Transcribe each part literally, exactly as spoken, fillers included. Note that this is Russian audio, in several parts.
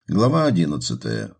Глава одиннадцатая.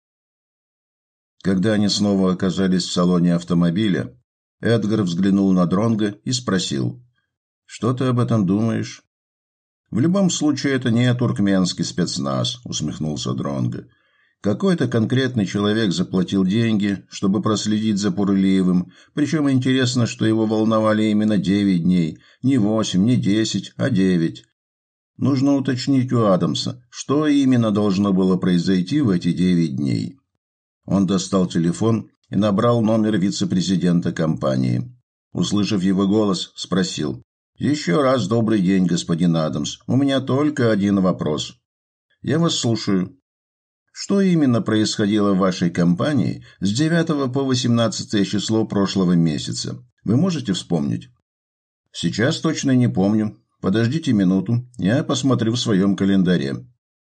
Когда они снова оказались в салоне автомобиля, Эдгар взглянул на Дронга и спросил: «Что ты об этом думаешь?» «В любом случае, это не туркменский спецназ», — усмехнулся Дронго. «Какой-то конкретный человек заплатил деньги, чтобы проследить за Пурлиевым, причем интересно, что его волновали именно девять дней, не восемь, не десять, а девять. Нужно уточнить у Адамса, что именно должно было произойти в эти девять дней». Он достал телефон и набрал номер вице-президента компании. Услышав его голос, спросил: «Еще раз добрый день, господин Адамс. У меня только один вопрос». «Я вас слушаю». «Что именно происходило в вашей компании с девятого по восемнадцатое число прошлого месяца? Вы можете вспомнить?» «Сейчас точно не помню. Подождите минуту, я посмотрю в своем календаре».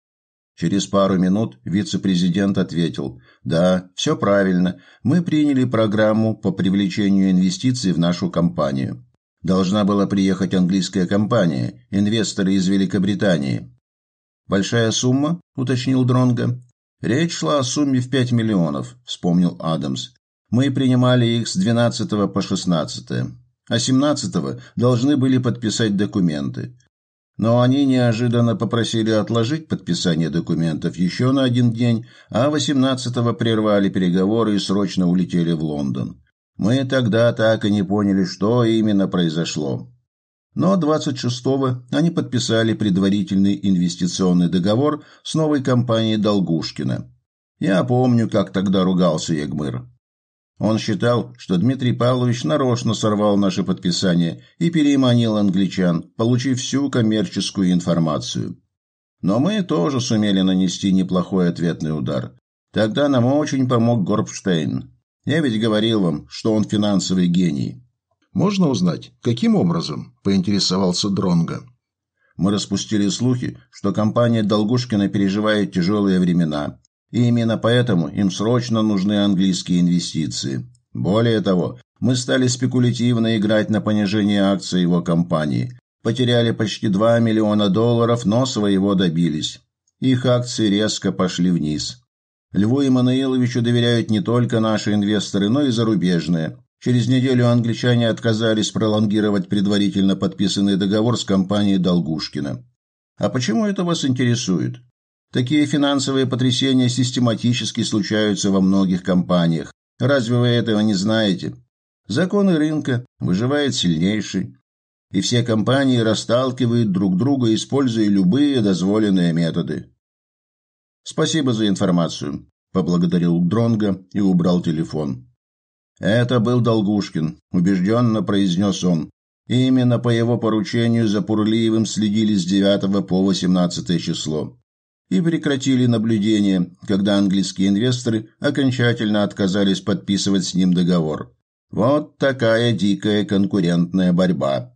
Через пару минут вице-президент ответил: «Да, все правильно. Мы приняли программу по привлечению инвестиций в нашу компанию. Должна была приехать английская компания, инвесторы из Великобритании». «Большая сумма?» – уточнил Дронго. «Речь шла о сумме в пять миллионов», – вспомнил Адамс. «Мы принимали их с двенадцатого по шестнадцатое, а семнадцатого должны были подписать документы. Но они неожиданно попросили отложить подписание документов еще на один день, а восемнадцатого прервали переговоры и срочно улетели в Лондон. Мы тогда так и не поняли, что именно произошло. Но двадцать шестого они подписали предварительный инвестиционный договор с новой компанией Долгушкина. Я помню, как тогда ругался Егмыр. Он считал, что Дмитрий Павлович нарочно сорвал наше подписание и переманил англичан, получив всю коммерческую информацию. Но мы тоже сумели нанести неплохой ответный удар. Тогда нам очень помог Горбштейн. Я ведь говорил вам, что он финансовый гений». «Можно узнать, каким образом?» – поинтересовался Дронго. «Мы распустили слухи, что компания Долгушкина переживает тяжелые времена. И именно поэтому им срочно нужны английские инвестиции. Более того, мы стали спекулятивно играть на понижение акций его компании. Потеряли почти два миллиона долларов, но своего добились. Их акции резко пошли вниз. Льву Эммануиловичу доверяют не только наши инвесторы, но и зарубежные. Через неделю англичане отказались пролонгировать предварительно подписанный договор с компанией Долгушкина. А почему это вас интересует? Такие финансовые потрясения систематически случаются во многих компаниях. Разве вы этого не знаете? Законы рынка, выживает сильнейший. И все компании расталкивают друг друга, используя любые дозволенные методы». «Спасибо за информацию», – поблагодарил Дронго и убрал телефон. «Это был Долгушкин», – убежденно произнес он. И именно по его поручению за Пурлиевым следили с девятого по восемнадцатое число. И прекратили наблюдение, когда английские инвесторы окончательно отказались подписывать с ним договор. Вот такая дикая конкурентная борьба.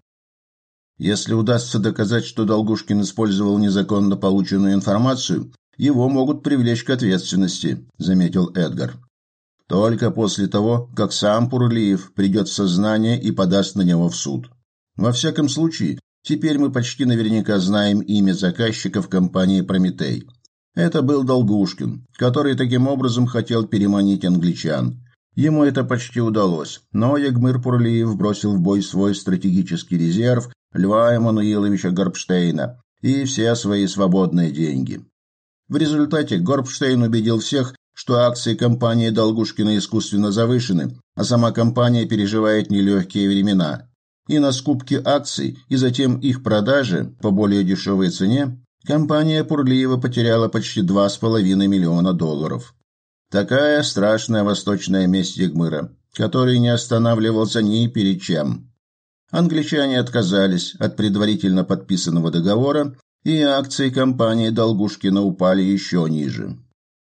Если удастся доказать, что Долгушкин использовал незаконно полученную информацию, его могут привлечь к ответственности, заметил Эдгар. Только после того, как сам Пурлиев придет в сознание и подаст на него в суд. Во всяком случае, теперь мы почти наверняка знаем имя заказчика в компании «Прометей». Это был Долгушкин, который таким образом хотел переманить англичан. Ему это почти удалось, но Егмыр Пурлиев бросил в бой свой стратегический резерв Льва Эммануиловича Горбштейна и все свои свободные деньги. В результате Горбштейн убедил всех, что акции компании Долгушкина искусственно завышены, а сама компания переживает нелегкие времена. И на скупке акций, и затем их продаже по более дешевой цене, компания Пурлиева потеряла почти два с половиной миллиона долларов. Такая страшная восточная месть Егмыра, который не останавливался ни перед чем. Англичане отказались от предварительно подписанного договора, и акции компании Долгушкина упали еще ниже.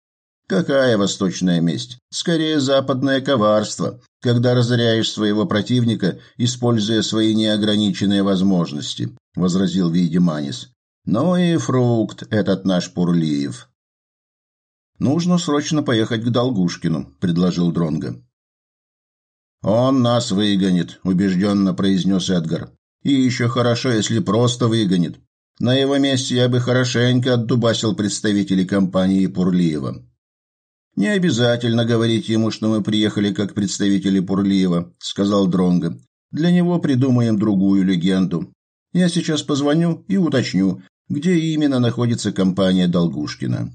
Какая восточная месть? Скорее западное коварство, когда разоряешь своего противника, используя свои неограниченные возможности, возразил Вейдеманис. Ну и фрукт этот наш Пурлиев. Нужно срочно поехать к Долгушкину, предложил Дронго. Он нас выгонит, убежденно произнес Эдгар. И еще хорошо, если просто выгонит. На его месте я бы хорошенько отдубасил представителей компании Пурлиева. Не обязательно говорить ему, что мы приехали как представители Пурлиева, сказал Дронго. Для него придумаем другую легенду. Я сейчас позвоню и уточню, где именно находится компания Долгушкина.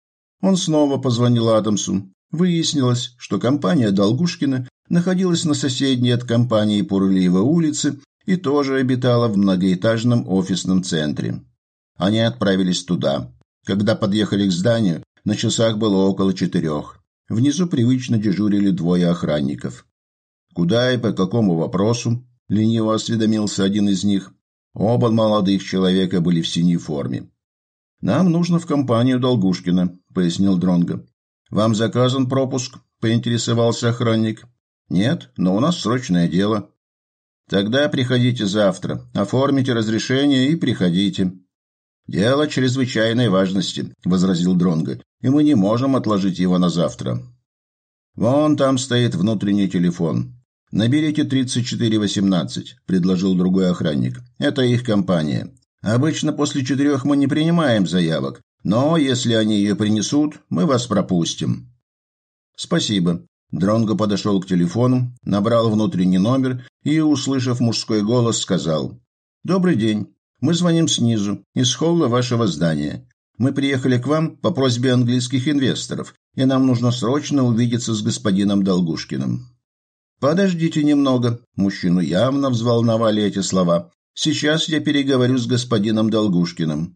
Он снова позвонил Адамсу. Выяснилось, что компания Долгушкина находилась на соседней от компании Пурлиева улице и тоже обитала в многоэтажном офисном центре. Они отправились туда. Когда подъехали к зданию, на часах было около четырех. Внизу привычно дежурили двое охранников. «Куда и по какому вопросу?» – лениво осведомился один из них. Оба молодых человека были в синей форме. «Нам нужно в компанию Долгушкина», – пояснил Дронго. «Вам заказан пропуск?» – поинтересовался охранник. «Нет, но у нас срочное дело». «Тогда приходите завтра, оформите разрешение и приходите». «Дело чрезвычайной важности», – возразил Дронго, – «и мы не можем отложить его на завтра». «Вон там стоит внутренний телефон. Наберите тридцать четыре восемнадцать», – предложил другой охранник. «Это их компания. Обычно после четырех мы не принимаем заявок, но если они ее принесут, мы вас пропустим». «Спасибо». Дронго подошел к телефону, набрал внутренний номер и, услышав мужской голос, сказал: «Добрый день. Мы звоним снизу, из холла вашего здания. Мы приехали к вам по просьбе английских инвесторов, и нам нужно срочно увидеться с господином Долгушкиным». «Подождите немного». Мужчину явно взволновали эти слова. «Сейчас я переговорю с господином Долгушкиным».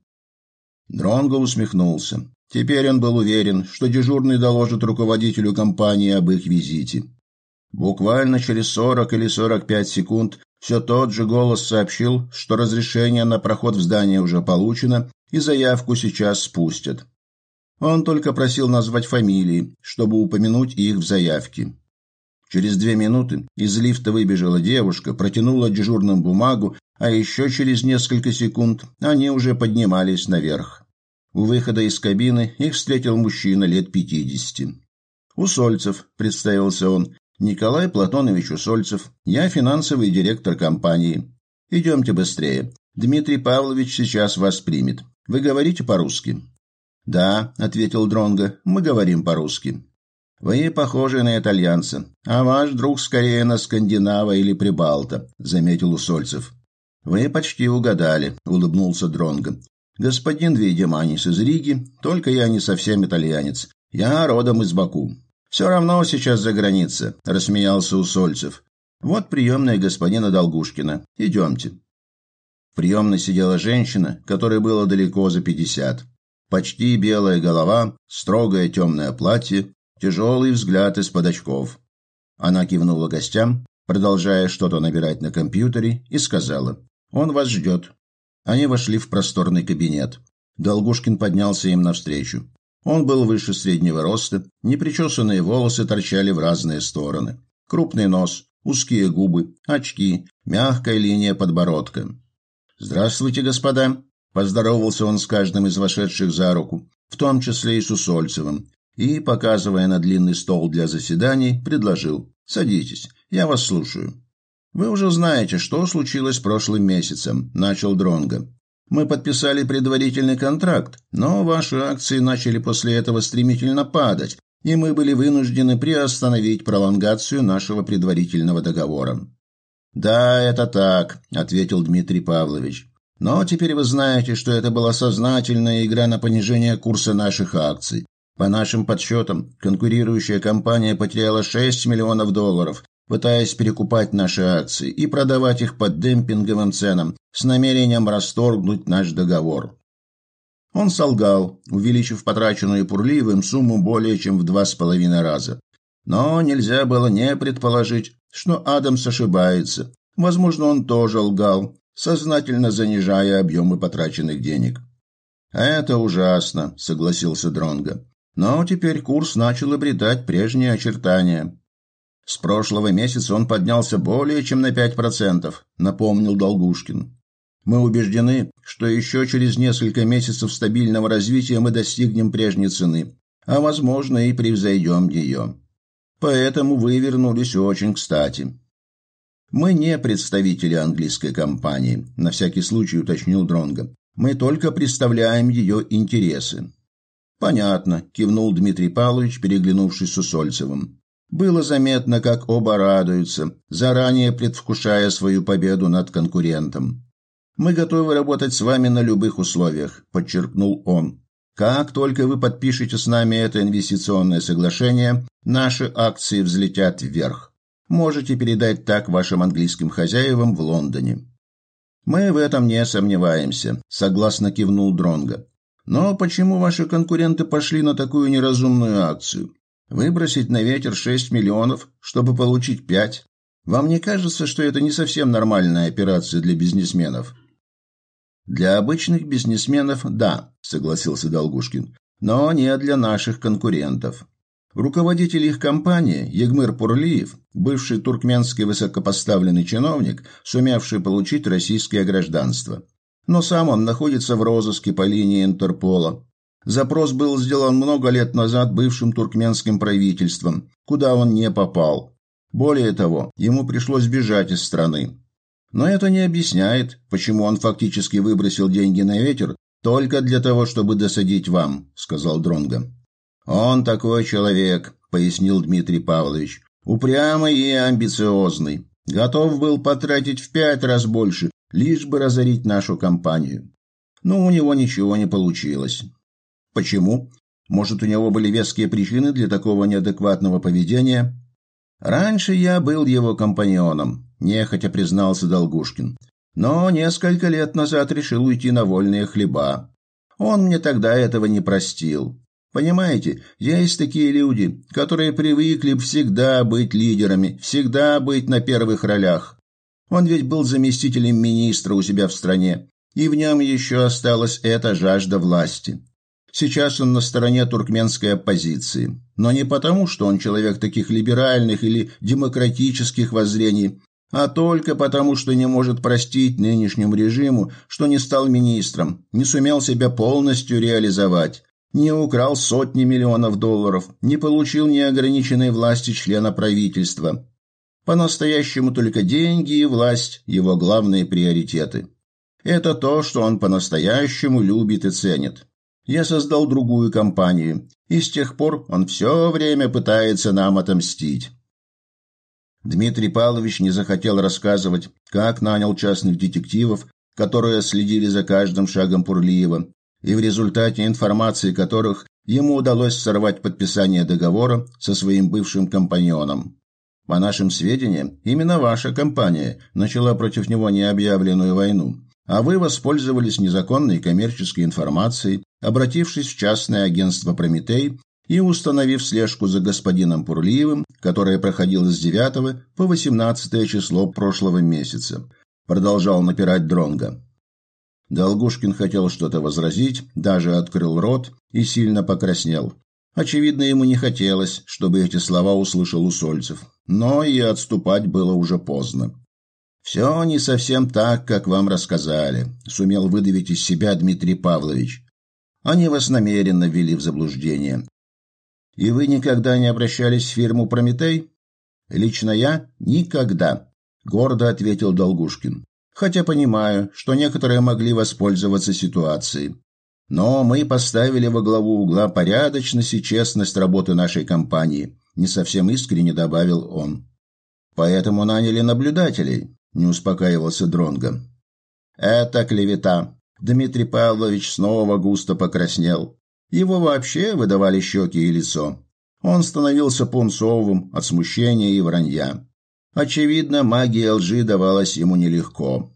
Дронго усмехнулся. Теперь он был уверен, что дежурный доложит руководителю компании об их визите. Буквально через сорок или сорок пять секунд все тот же голос сообщил, что разрешение на проход в здание уже получено и заявку сейчас спустят. Он только просил назвать фамилии, чтобы упомянуть их в заявке. Через две минуты из лифта выбежала девушка, протянула дежурным бумагу, а еще через несколько секунд они уже поднимались наверх. У выхода из кабины их встретил мужчина лет пятидесяти. «Усольцев», — представился он, — «Николай Платонович Усольцев, я финансовый директор компании. Идемте быстрее, Дмитрий Павлович сейчас вас примет. Вы говорите по-русски?» «Да», — ответил Дронго, — «мы говорим по-русски». «Вы похожи на итальянца, а ваш друг скорее на скандинава или прибалта», — заметил Усольцев. «Вы почти угадали», — улыбнулся Дронго. «Господин Вейдеманис из Риги, только я не совсем итальянец. Я родом из Баку». «Все равно сейчас за границей», — рассмеялся Усольцев. «Вот приемная господина Долгушкина. Идемте». В приемной сидела женщина, которой было далеко за пятьдесят. Почти белая голова, строгое темное платье, тяжелый взгляд из-под очков. Она кивнула гостям, продолжая что-то набирать на компьютере, и сказала: «Он вас ждет». Они вошли в просторный кабинет. Долгушкин поднялся им навстречу. Он был выше среднего роста, непричесанные волосы торчали в разные стороны. Крупный нос, узкие губы, очки, мягкая линия подбородка. «Здравствуйте, господа!» – поздоровался он с каждым из вошедших за руку, в том числе и с Усольцевым, и, показывая на длинный стол для заседаний, предложил: «Садитесь, я вас слушаю». «Вы уже знаете, что случилось прошлым месяцем», – начал Дронго. «Мы подписали предварительный контракт, но ваши акции начали после этого стремительно падать, и мы были вынуждены приостановить пролонгацию нашего предварительного договора». «Да, это так», – ответил Дмитрий Павлович. «Но теперь вы знаете, что это была сознательная игра на понижение курса наших акций. По нашим подсчетам, конкурирующая компания потеряла шесть миллионов долларов, пытаясь перекупать наши акции и продавать их по демпинговым ценам с намерением расторгнуть наш договор». Он солгал, увеличив потраченную Пурлиевым сумму более чем в два с половиной раза. Но нельзя было не предположить, что Адамс ошибается. Возможно, он тоже лгал, сознательно занижая объемы потраченных денег. «Это ужасно», — согласился Дронго. «Но теперь курс начал обретать прежние очертания». «С прошлого месяца он поднялся более чем на пять процентов», — напомнил Долгушкин. «Мы убеждены, что еще через несколько месяцев стабильного развития мы достигнем прежней цены, а, возможно, и превзойдем ее. Поэтому вы вернулись очень кстати». «Мы не представители английской компании», — на всякий случай уточнил Дронго. Мы только представляем ее интересы». «Понятно», – кивнул Дмитрий Павлович, переглянувшись с Усольцевым. Было заметно, как оба радуются, заранее предвкушая свою победу над конкурентом. «Мы готовы работать с вами на любых условиях», – подчеркнул он. «Как только вы подпишете с нами это инвестиционное соглашение, наши акции взлетят вверх. Можете передать так вашим английским хозяевам в Лондоне». «Мы в этом не сомневаемся», – согласно кивнул Дронго. «Но почему ваши конкуренты пошли на такую неразумную акцию? Выбросить на ветер шесть миллионов, чтобы получить пять? Вам не кажется, что это не совсем нормальная операция для бизнесменов?» «Для обычных бизнесменов – да», – согласился Долгушкин, – «но не для наших конкурентов». Руководитель их компании, Егмыр Пурлиев, бывший туркменский высокопоставленный чиновник, сумевший получить российское гражданство. Но сам он находится в розыске по линии Интерпола. Запрос был сделан много лет назад бывшим туркменским правительством, куда он не попал. Более того, ему пришлось бежать из страны. Но это не объясняет, почему он фактически выбросил деньги на ветер только для того, чтобы досадить вам, сказал Дронго. «Он такой человек», — пояснил Дмитрий Павлович, — «упрямый и амбициозный. Готов был потратить в пять раз больше, лишь бы разорить нашу компанию. Но у него ничего не получилось». «Почему? Может, у него были веские причины для такого неадекватного поведения?» «Раньше я был его компаньоном», — нехотя признался Долгушкин. «Но несколько лет назад решил уйти на вольные хлеба. Он мне тогда этого не простил. Понимаете, есть такие люди, которые привыкли всегда быть лидерами, всегда быть на первых ролях. Он ведь был заместителем министра у себя в стране, и в нем еще осталась эта жажда власти. Сейчас он на стороне туркменской оппозиции, но не потому, что он человек таких либеральных или демократических воззрений, а только потому, что не может простить нынешнему режиму, что не стал министром, не сумел себя полностью реализовать. Не украл сотни миллионов долларов, не получил неограниченной власти члена правительства. По-настоящему только деньги и власть – его главные приоритеты. Это то, что он по-настоящему любит и ценит. Я создал другую компанию, и с тех пор он все время пытается нам отомстить. Дмитрий Павлович не захотел рассказывать, как нанял частных детективов, которые следили за каждым шагом Пурлиева, и в результате информации которых ему удалось сорвать подписание договора со своим бывшим компаньоном. По нашим сведениям, именно ваша компания начала против него необъявленную войну, а вы воспользовались незаконной коммерческой информацией, обратившись в частное агентство «Прометей» и установив слежку за господином Пурлиевым, которая проходила с девятого по восемнадцатое число прошлого месяца. Продолжал напирать Дронго. Долгушкин хотел что-то возразить, даже открыл рот и сильно покраснел. Очевидно, ему не хотелось, чтобы эти слова услышал Усольцев, но и отступать было уже поздно. «Все не совсем так, как вам рассказали», — сумел выдавить из себя Дмитрий Павлович. «Они вас намеренно ввели в заблуждение». «И вы никогда не обращались в фирму «Прометей»?» «Лично я — никогда», — гордо ответил Долгушкин. «Хотя понимаю, что некоторые могли воспользоваться ситуацией. Но мы поставили во главу угла порядочность и честность работы нашей компании», — не совсем искренне добавил он. «Поэтому наняли наблюдателей», — не успокаивался Дронго. «Это клевета». Дмитрий Павлович снова густо покраснел. Его вообще выдавали щеки и лицо. Он становился пунцовым от смущения и вранья. Очевидно, магия лжи давалась ему нелегко.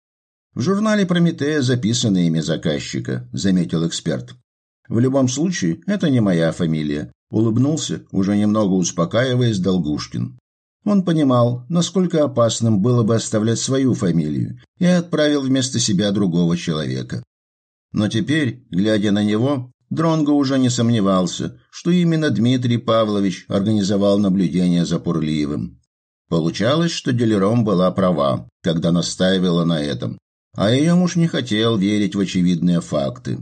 «В журнале «Прометея» записано имя заказчика», — заметил эксперт. «В любом случае, это не моя фамилия», — улыбнулся, уже немного успокаиваясь, Долгушкин. Он понимал, насколько опасным было бы оставлять свою фамилию, и отправил вместо себя другого человека. Но теперь, глядя на него, Дронго уже не сомневался, что именно Дмитрий Павлович организовал наблюдение за Пурлиевым. Получалось, что Делерон была права, когда настаивала на этом, а ее муж не хотел верить в очевидные факты.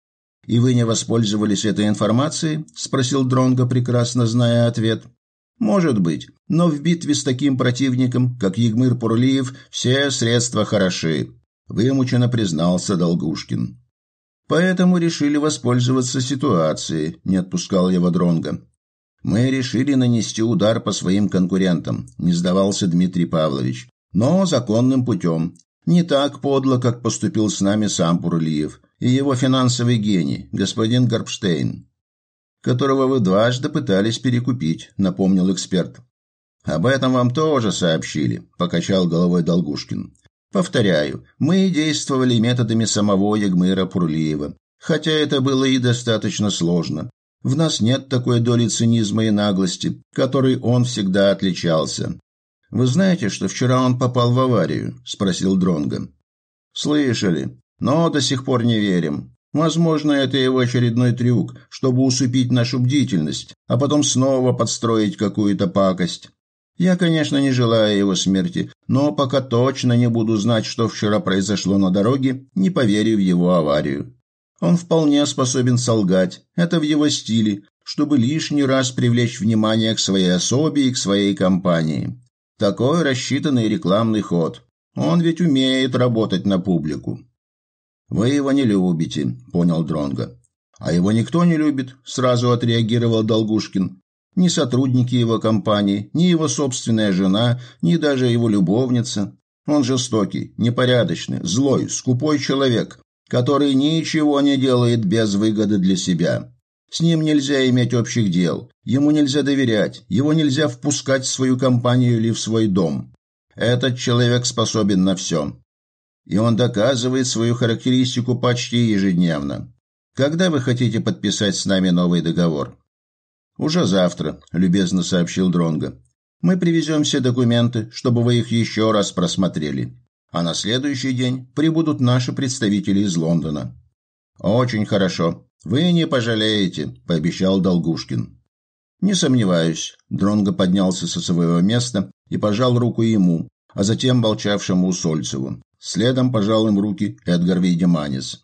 «И вы не воспользовались этой информацией?» – спросил Дронго, прекрасно зная ответ. «Может быть, но в битве с таким противником, как Егмыр Пурлиев, все средства хороши. вымученно признался Долгушкин. Поэтому решили воспользоваться ситуацией, не отпускал его Дронго. Мы решили нанести удар по своим конкурентам, не сдавался Дмитрий Павлович, но законным путем. Не так подло, как поступил с нами сам Пурлиев и его финансовый гений, господин Гарпштейн, которого вы дважды пытались перекупить, напомнил эксперт. Об этом вам тоже сообщили, покачал головой Долгушкин. Повторяю, мы действовали методами самого Ягмыра Пурлиева, хотя это было и достаточно сложно. В нас нет такой доли цинизма и наглости, которой он всегда отличался. Вы знаете, что вчера он попал в аварию, спросил Дронго. Слышали, но до сих пор не верим. Возможно, это его очередной трюк, чтобы усыпить нашу бдительность, а потом снова подстроить какую-то пакость. Я, конечно, не желаю его смерти, но пока точно не буду знать, что вчера произошло на дороге, не поверю в его аварию. Он вполне способен солгать, это в его стиле, чтобы лишний раз привлечь внимание к своей особе и к своей компании. Такой рассчитанный рекламный ход. Он ведь умеет работать на публику. Вы его не любите, понял Дронго. А его никто не любит, сразу отреагировал Долгушкин. Ни сотрудники его компании, ни его собственная жена, ни даже его любовница. Он жестокий, непорядочный, злой, скупой человек, который ничего не делает без выгоды для себя. С ним нельзя иметь общих дел, ему нельзя доверять, его нельзя впускать в свою компанию или в свой дом. Этот человек способен на все. И он доказывает свою характеристику почти ежедневно. Когда вы хотите подписать с нами новый договор? Уже завтра, любезно сообщил Дронго. Мы привезем все документы, чтобы вы их еще раз просмотрели. А на следующий день прибудут наши представители из Лондона. Очень хорошо. Вы не пожалеете, пообещал Долгушкин. Не сомневаюсь. Дронго поднялся со своего места и пожал руку ему, а затем молчавшему Усольцеву. Следом пожал им руки Эдгар Вейдеманис.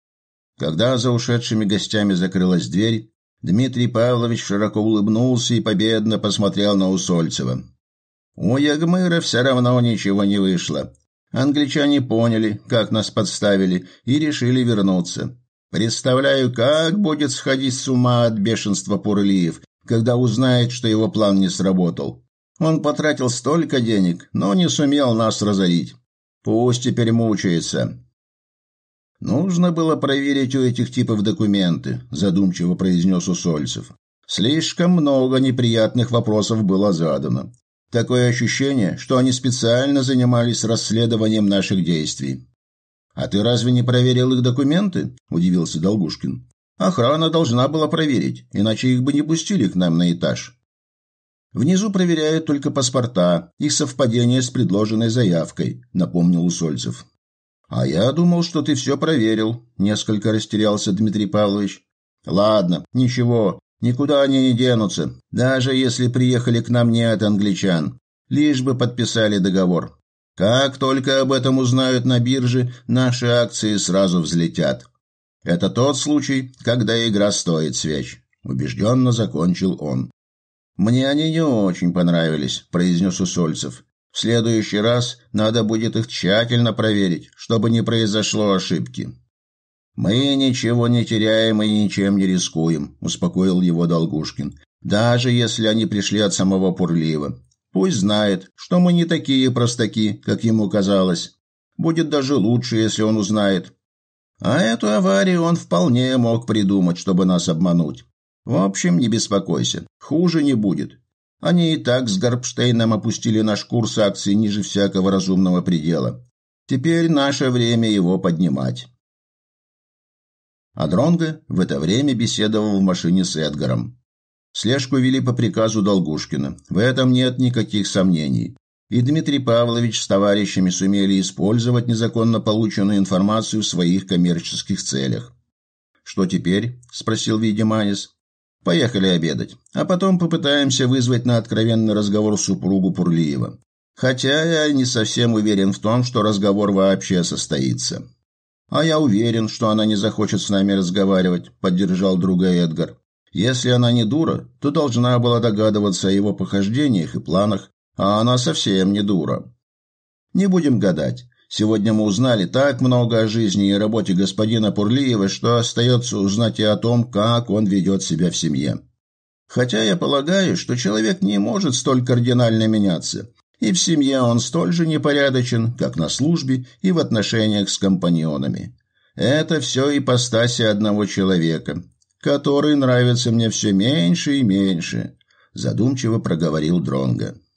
Когда за ушедшими гостями закрылась дверь, Дмитрий Павлович широко улыбнулся и победно посмотрел на Усольцева. У Ягмыра все равно ничего не вышло. Англичане поняли, как нас подставили, и решили вернуться. Представляю, как будет сходить с ума от бешенства Пурлиев, когда узнает, что его план не сработал. Он потратил столько денег, но не сумел нас разорить. Пусть теперь мучается. Нужно было проверить у этих типов документы, задумчиво произнес Усольцев. Слишком много неприятных вопросов было задано. Такое ощущение, что они специально занимались расследованием наших действий. А ты разве не проверил их документы? Удивился Долгушкин. Охрана должна была проверить, иначе их бы не пустили к нам на этаж. Внизу проверяют только паспорта, их совпадение с предложенной заявкой, напомнил Усольцев. А я думал, что ты все проверил, несколько растерялся Дмитрий Павлович. Ладно, ничего, никуда они не денутся, даже если приехали к нам не от англичан, лишь бы подписали договор. Как только об этом узнают на бирже, наши акции сразу взлетят. Это тот случай, когда игра стоит свеч, убежденно закончил он. Мне они не очень понравились, произнес Усольцев. В следующий раз надо будет их тщательно проверить, чтобы не произошло ошибки. Мы ничего не теряем и ничем не рискуем, успокоил его Долгушкин. Даже если они пришли от самого Пурлиева. Пусть знает, что мы не такие простаки, как ему казалось. Будет даже лучше, если он узнает. А эту аварию он вполне мог придумать, чтобы нас обмануть. В общем, не беспокойся, хуже не будет. Они и так с Гарпштейном опустили наш курс акций ниже всякого разумного предела. Теперь наше время его поднимать. А Дронго в это время беседовал в машине с Эдгаром. Слежку вели по приказу Долгушкина. В этом нет никаких сомнений. И Дмитрий Павлович с товарищами сумели использовать незаконно полученную информацию в своих коммерческих целях. «Что теперь?» – спросил Вейдеманис. «Поехали обедать, а потом попытаемся вызвать на откровенный разговор супругу Пурлиева. Хотя я не совсем уверен в том, что разговор вообще состоится». «А я уверен, что она не захочет с нами разговаривать», – поддержал друга Эдгар. «Если она не дура, то должна была догадываться о его похождениях и планах, а она совсем не дура». «Не будем гадать. Сегодня мы узнали так много о жизни и работе господина Пурлиева, что остается узнать и о том, как он ведет себя в семье. Хотя я полагаю, что человек не может столь кардинально меняться, и в семье он столь же непорядочен, как на службе и в отношениях с компаньонами. Это все ипостаси одного человека, который нравится мне все меньше и меньше», – задумчиво проговорил Дронго.